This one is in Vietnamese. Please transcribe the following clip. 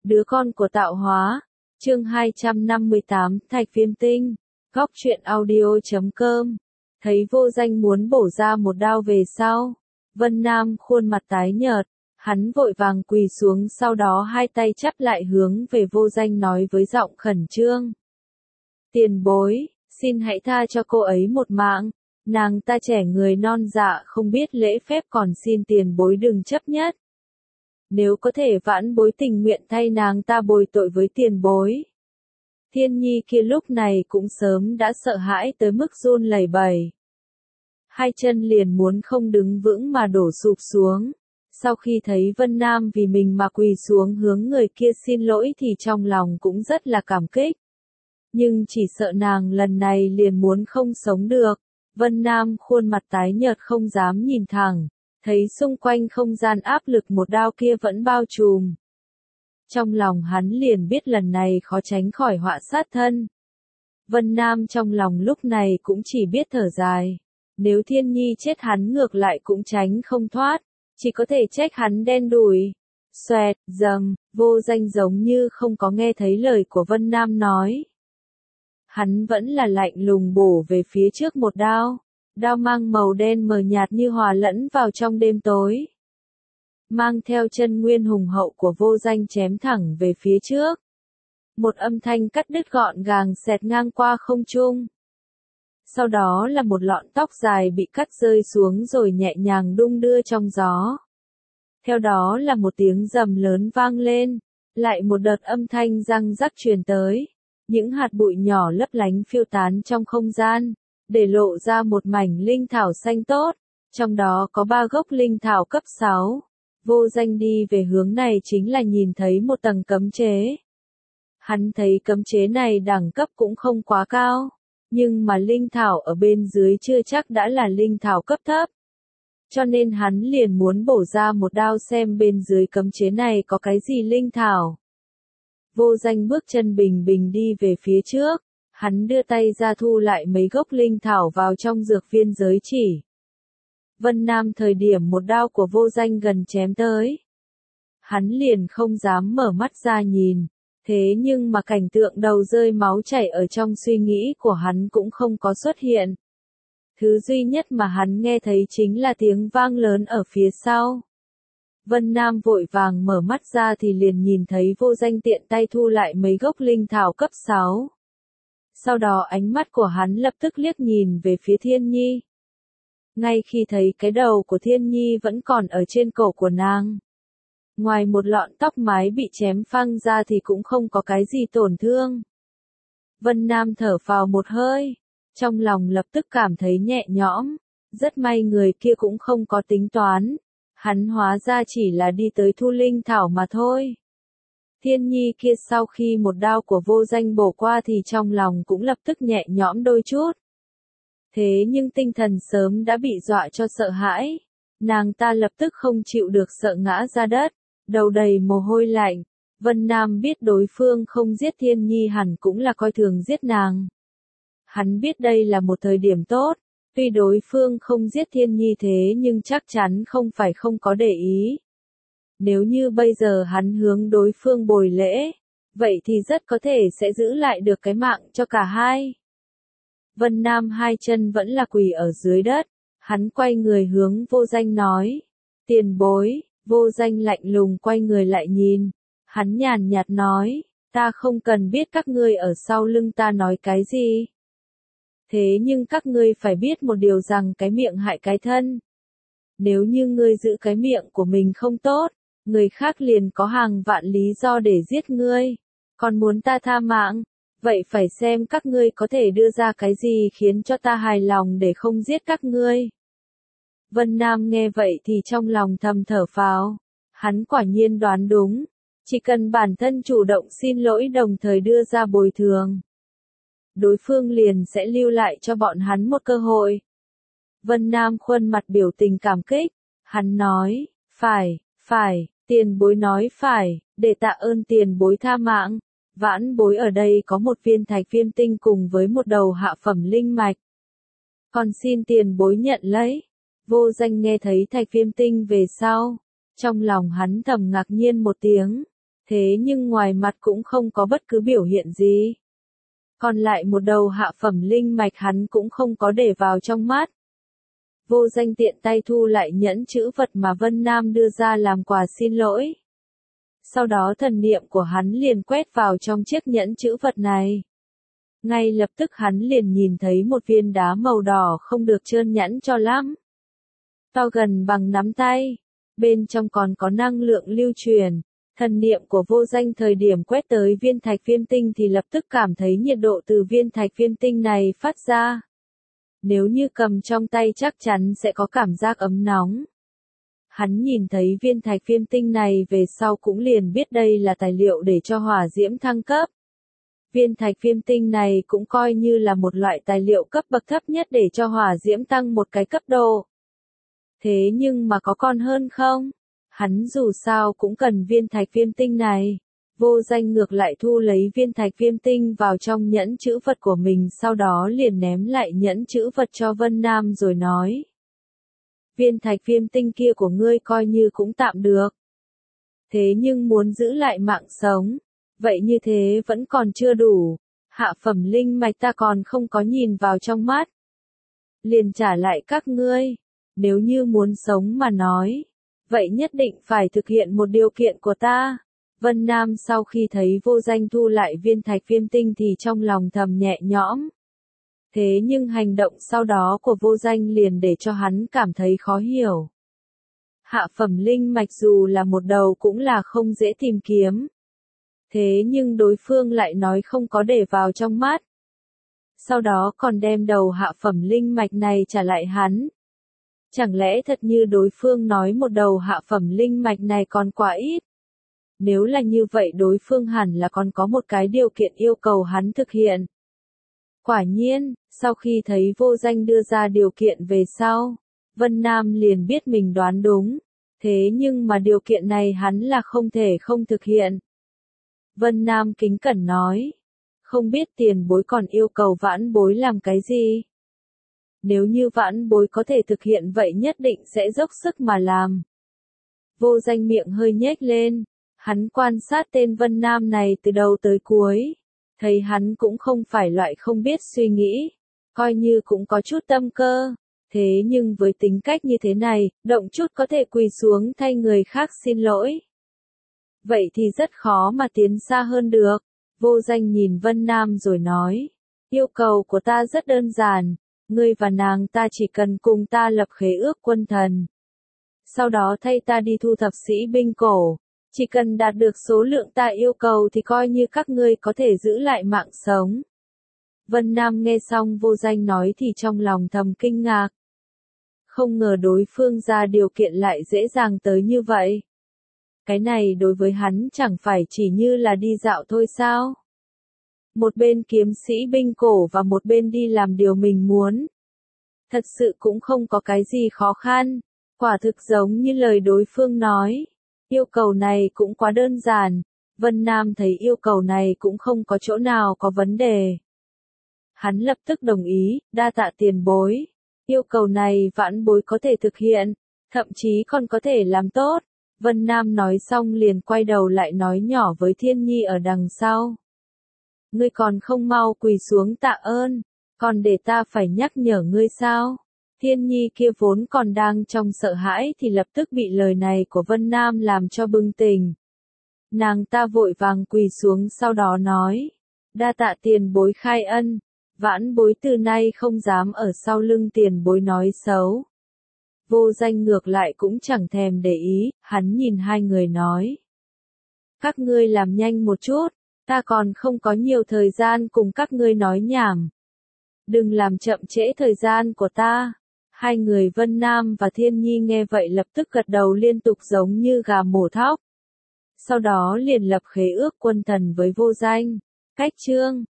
Đứa con của tạo hóa. Chương 258, Thạch Viêm Tinh. Góc truyện audio.com. Thấy Vô Danh muốn bổ ra một đao về sau, Vân Nam khuôn mặt tái nhợt, hắn vội vàng quỳ xuống, sau đó hai tay chắp lại hướng về Vô Danh nói với giọng khẩn trương: Tiền bối, xin hãy tha cho cô ấy một mạng, nàng ta trẻ người non dạ không biết lễ phép, còn xin tiền bối đừng chấp nhất. Nếu có thể vãn bối tình nguyện thay nàng ta bồi tội với tiền bối. Thiên Nhi kia lúc này cũng sớm đã sợ hãi tới mức run lẩy bẩy. Hai chân liền muốn không đứng vững mà đổ sụp xuống. Sau khi thấy Vân Nam vì mình mà quỳ xuống hướng người kia xin lỗi thì trong lòng cũng rất là cảm kích. Nhưng chỉ sợ nàng lần này liền muốn không sống được. Vân Nam khuôn mặt tái nhợt không dám nhìn thẳng, thấy xung quanh không gian áp lực một đao kia vẫn bao trùm. Trong lòng hắn liền biết lần này khó tránh khỏi họa sát thân. Vân Nam trong lòng lúc này cũng chỉ biết thở dài. Nếu Thiên Nhi chết hắn ngược lại cũng tránh không thoát, chỉ có thể trách hắn đen đủi. Xoẹt, dầm, Vô Danh giống như không có nghe thấy lời của Vân Nam nói. Hắn vẫn là lạnh lùng bổ về phía trước một đao. Đao mang màu đen mờ nhạt như hòa lẫn vào trong đêm tối. Mang theo chân nguyên hùng hậu của Vô Danh chém thẳng về phía trước. Một âm thanh cắt đứt gọn gàng xẹt ngang qua không trung. Sau đó là một lọn tóc dài bị cắt rơi xuống rồi nhẹ nhàng đung đưa trong gió. Theo đó là một tiếng rầm lớn vang lên, lại một đợt âm thanh răng rắc truyền tới. Những hạt bụi nhỏ lấp lánh phiêu tán trong không gian, để lộ ra một mảnh linh thảo xanh tốt, trong đó có 3 gốc linh thảo cấp 6. Vô Danh đi về hướng này chính là nhìn thấy một tầng cấm chế. Hắn thấy cấm chế này đẳng cấp cũng không quá cao, nhưng mà linh thảo ở bên dưới chưa chắc đã là linh thảo cấp thấp. Cho nên hắn liền muốn bổ ra một đao xem bên dưới cấm chế này có cái gì linh thảo. Vô Danh bước chân bình bình đi về phía trước, hắn đưa tay ra thu lại mấy gốc linh thảo vào trong dược viên giới chỉ. Vân Nam thời điểm một đao của Vô Danh gần chém tới. Hắn liền không dám mở mắt ra nhìn, thế nhưng mà cảnh tượng đầu rơi máu chảy ở trong suy nghĩ của hắn cũng không có xuất hiện. Thứ duy nhất mà hắn nghe thấy chính là tiếng vang lớn ở phía sau. Vân Nam vội vàng mở mắt ra thì liền nhìn thấy Vô Danh tiện tay thu lại mấy gốc linh thảo cấp 6. Sau đó ánh mắt của hắn lập tức liếc nhìn về phía Thiên Nhi. Ngay khi thấy cái đầu của Thiên Nhi vẫn còn ở trên cổ của nàng. Ngoài một lọn tóc mái bị chém phăng ra thì cũng không có cái gì tổn thương. Vân Nam thở phào một hơi, trong lòng lập tức cảm thấy nhẹ nhõm. Rất may người kia cũng không có tính toán. Hắn hóa ra chỉ là đi tới thu linh thảo mà thôi. Thiên Nhi kia sau khi một đao của Vô Danh bổ qua thì trong lòng cũng lập tức nhẹ nhõm đôi chút. Thế nhưng tinh thần sớm đã bị dọa cho sợ hãi. Nàng ta lập tức không chịu được sợ ngã ra đất, đầu đầy mồ hôi lạnh. Vân Nam biết đối phương không giết Thiên Nhi hẳn cũng là coi thường giết nàng. Hắn biết đây là một thời điểm tốt. Tuy đối phương không giết Thiên Nhi thế nhưng chắc chắn không phải không có để ý. Nếu như bây giờ hắn hướng đối phương bồi lễ, vậy thì rất có thể sẽ giữ lại được cái mạng cho cả hai. Vân Nam hai chân vẫn là quỳ ở dưới đất, hắn quay người hướng Vô Danh nói: Tiền bối. Vô Danh lạnh lùng quay người lại nhìn, hắn nhàn nhạt nói: Ta không cần biết các ngươi ở sau lưng ta nói cái gì. Thế nhưng các ngươi phải biết một điều rằng cái miệng hại cái thân. Nếu như ngươi giữ cái miệng của mình không tốt, người khác liền có hàng vạn lý do để giết ngươi. Còn muốn ta tha mạng, vậy phải xem các ngươi có thể đưa ra cái gì khiến cho ta hài lòng để không giết các ngươi. Vân Nam nghe vậy thì trong lòng thầm thở phào. Hắn quả nhiên đoán đúng. Chỉ cần bản thân chủ động xin lỗi đồng thời đưa ra bồi thường, đối phương liền sẽ lưu lại cho bọn hắn một cơ hội. Vân Nam khuôn mặt biểu tình cảm kích. Hắn nói: Phải, tiền bối nói phải, để tạ ơn tiền bối tha mạng. Vãn bối ở đây có một viên thạch viêm tinh cùng với một đầu hạ phẩm linh mạch. Còn xin tiền bối nhận lấy. Vô Danh nghe thấy thạch viêm tinh về sau. Trong lòng hắn thầm ngạc nhiên một tiếng. Thế nhưng ngoài mặt cũng không có bất cứ biểu hiện gì. Còn lại một đầu hạ phẩm linh mạch hắn cũng không có để vào trong mắt. Vô Danh tiện tay thu lại nhẫn chữ vật mà Vân Nam đưa ra làm quà xin lỗi. Sau đó thần niệm của hắn liền quét vào trong chiếc nhẫn chữ vật này. Ngay lập tức hắn liền nhìn thấy một viên đá màu đỏ không được trơn nhẵn cho lắm. To gần bằng nắm tay. Bên trong còn có năng lượng lưu truyền. Thần niệm của Vô Danh thời điểm quét tới viên thạch viêm tinh thì lập tức cảm thấy nhiệt độ từ viên thạch viêm tinh này phát ra. Nếu như cầm trong tay chắc chắn sẽ có cảm giác ấm nóng. Hắn nhìn thấy viên thạch viêm tinh này về sau cũng liền biết đây là tài liệu để cho hỏa diễm thăng cấp. Viên thạch viêm tinh này cũng coi như là một loại tài liệu cấp bậc thấp nhất để cho hỏa diễm tăng một cái cấp độ. Thế nhưng mà có còn hơn không? Hắn dù sao cũng cần viên thạch viêm tinh này. Vô Danh ngược lại thu lấy viên thạch viêm tinh vào trong nhẫn chữ vật của mình, sau đó liền ném lại nhẫn chữ vật cho Vân Nam rồi nói. Viên thạch viêm tinh kia của ngươi coi như cũng tạm được. Thế nhưng muốn giữ lại mạng sống, vậy như thế vẫn còn chưa đủ. Hạ phẩm linh mạch ta còn không có nhìn vào trong mắt. Liền trả lại các ngươi. Nếu như muốn sống mà nói, vậy nhất định phải thực hiện một điều kiện của ta. Vân Nam sau khi thấy Vô Danh thu lại viên thạch viêm tinh thì trong lòng thầm nhẹ nhõm. Thế nhưng hành động sau đó của Vô Danh liền để cho hắn cảm thấy khó hiểu. Hạ phẩm linh mạch dù là một đầu cũng là không dễ tìm kiếm. Thế nhưng đối phương lại nói không có để vào trong mắt. Sau đó còn đem đầu hạ phẩm linh mạch này trả lại hắn. Chẳng lẽ thật như đối phương nói một đầu hạ phẩm linh mạch này còn quá ít? Nếu là như vậy đối phương hẳn là còn có một cái điều kiện yêu cầu hắn thực hiện. Quả nhiên, sau khi thấy Vô Danh đưa ra điều kiện về sau, Vân Nam liền biết mình đoán đúng. Thế nhưng mà điều kiện này hắn là không thể không thực hiện. Vân Nam kính cẩn nói. Không biết tiền bối còn yêu cầu vãn bối làm cái gì? Nếu như vãn bối có thể thực hiện vậy nhất định sẽ dốc sức mà làm. Vô Danh miệng hơi nhếch lên. Hắn quan sát tên Vân Nam này từ đầu tới cuối. Thấy hắn cũng không phải loại không biết suy nghĩ. Coi như cũng có chút tâm cơ. Thế nhưng với tính cách như thế này, động chút có thể quỳ xuống thay người khác xin lỗi. Vậy thì rất khó mà tiến xa hơn được. Vô Danh nhìn Vân Nam rồi nói. Yêu cầu của ta rất đơn giản. Ngươi và nàng ta chỉ cần cùng ta lập khế ước quân thần. Sau đó thay ta đi thu thập sĩ binh cổ. Chỉ cần đạt được số lượng ta yêu cầu thì coi như các ngươi có thể giữ lại mạng sống. Vân Nam nghe xong Vô Danh nói thì trong lòng thầm kinh ngạc. Không ngờ đối phương ra điều kiện lại dễ dàng tới như vậy. Cái này đối với hắn chẳng phải chỉ như là đi dạo thôi sao? Một bên kiếm sĩ binh cổ và một bên đi làm điều mình muốn. Thật sự cũng không có cái gì khó khăn. Quả thực giống như lời đối phương nói. Yêu cầu này cũng quá đơn giản. Vân Nam thấy yêu cầu này cũng không có chỗ nào có vấn đề. Hắn lập tức đồng ý, đa tạ tiền bối. Yêu cầu này vãn bối có thể thực hiện, thậm chí còn có thể làm tốt. Vân Nam nói xong liền quay đầu lại nói nhỏ với Thiên Nhi ở đằng sau. Ngươi còn không mau quỳ xuống tạ ơn, còn để ta phải nhắc nhở ngươi sao? Thiên Nhi kia vốn còn đang trong sợ hãi thì lập tức bị lời này của Vân Nam làm cho bừng tỉnh. Nàng ta vội vàng quỳ xuống sau đó nói. Đa tạ tiền bối khai ân, vãn bối từ nay không dám ở sau lưng tiền bối nói xấu. Vô Danh ngược lại cũng chẳng thèm để ý, hắn nhìn hai người nói. Các ngươi làm nhanh một chút, ta còn không có nhiều thời gian cùng các ngươi nói nhảm. Đừng làm chậm trễ thời gian của ta. Hai người Vân Nam và Thiên Nhi nghe vậy lập tức gật đầu liên tục giống như gà mổ thóc. Sau đó liền lập khế ước quân thần với Vô Danh. Cách chương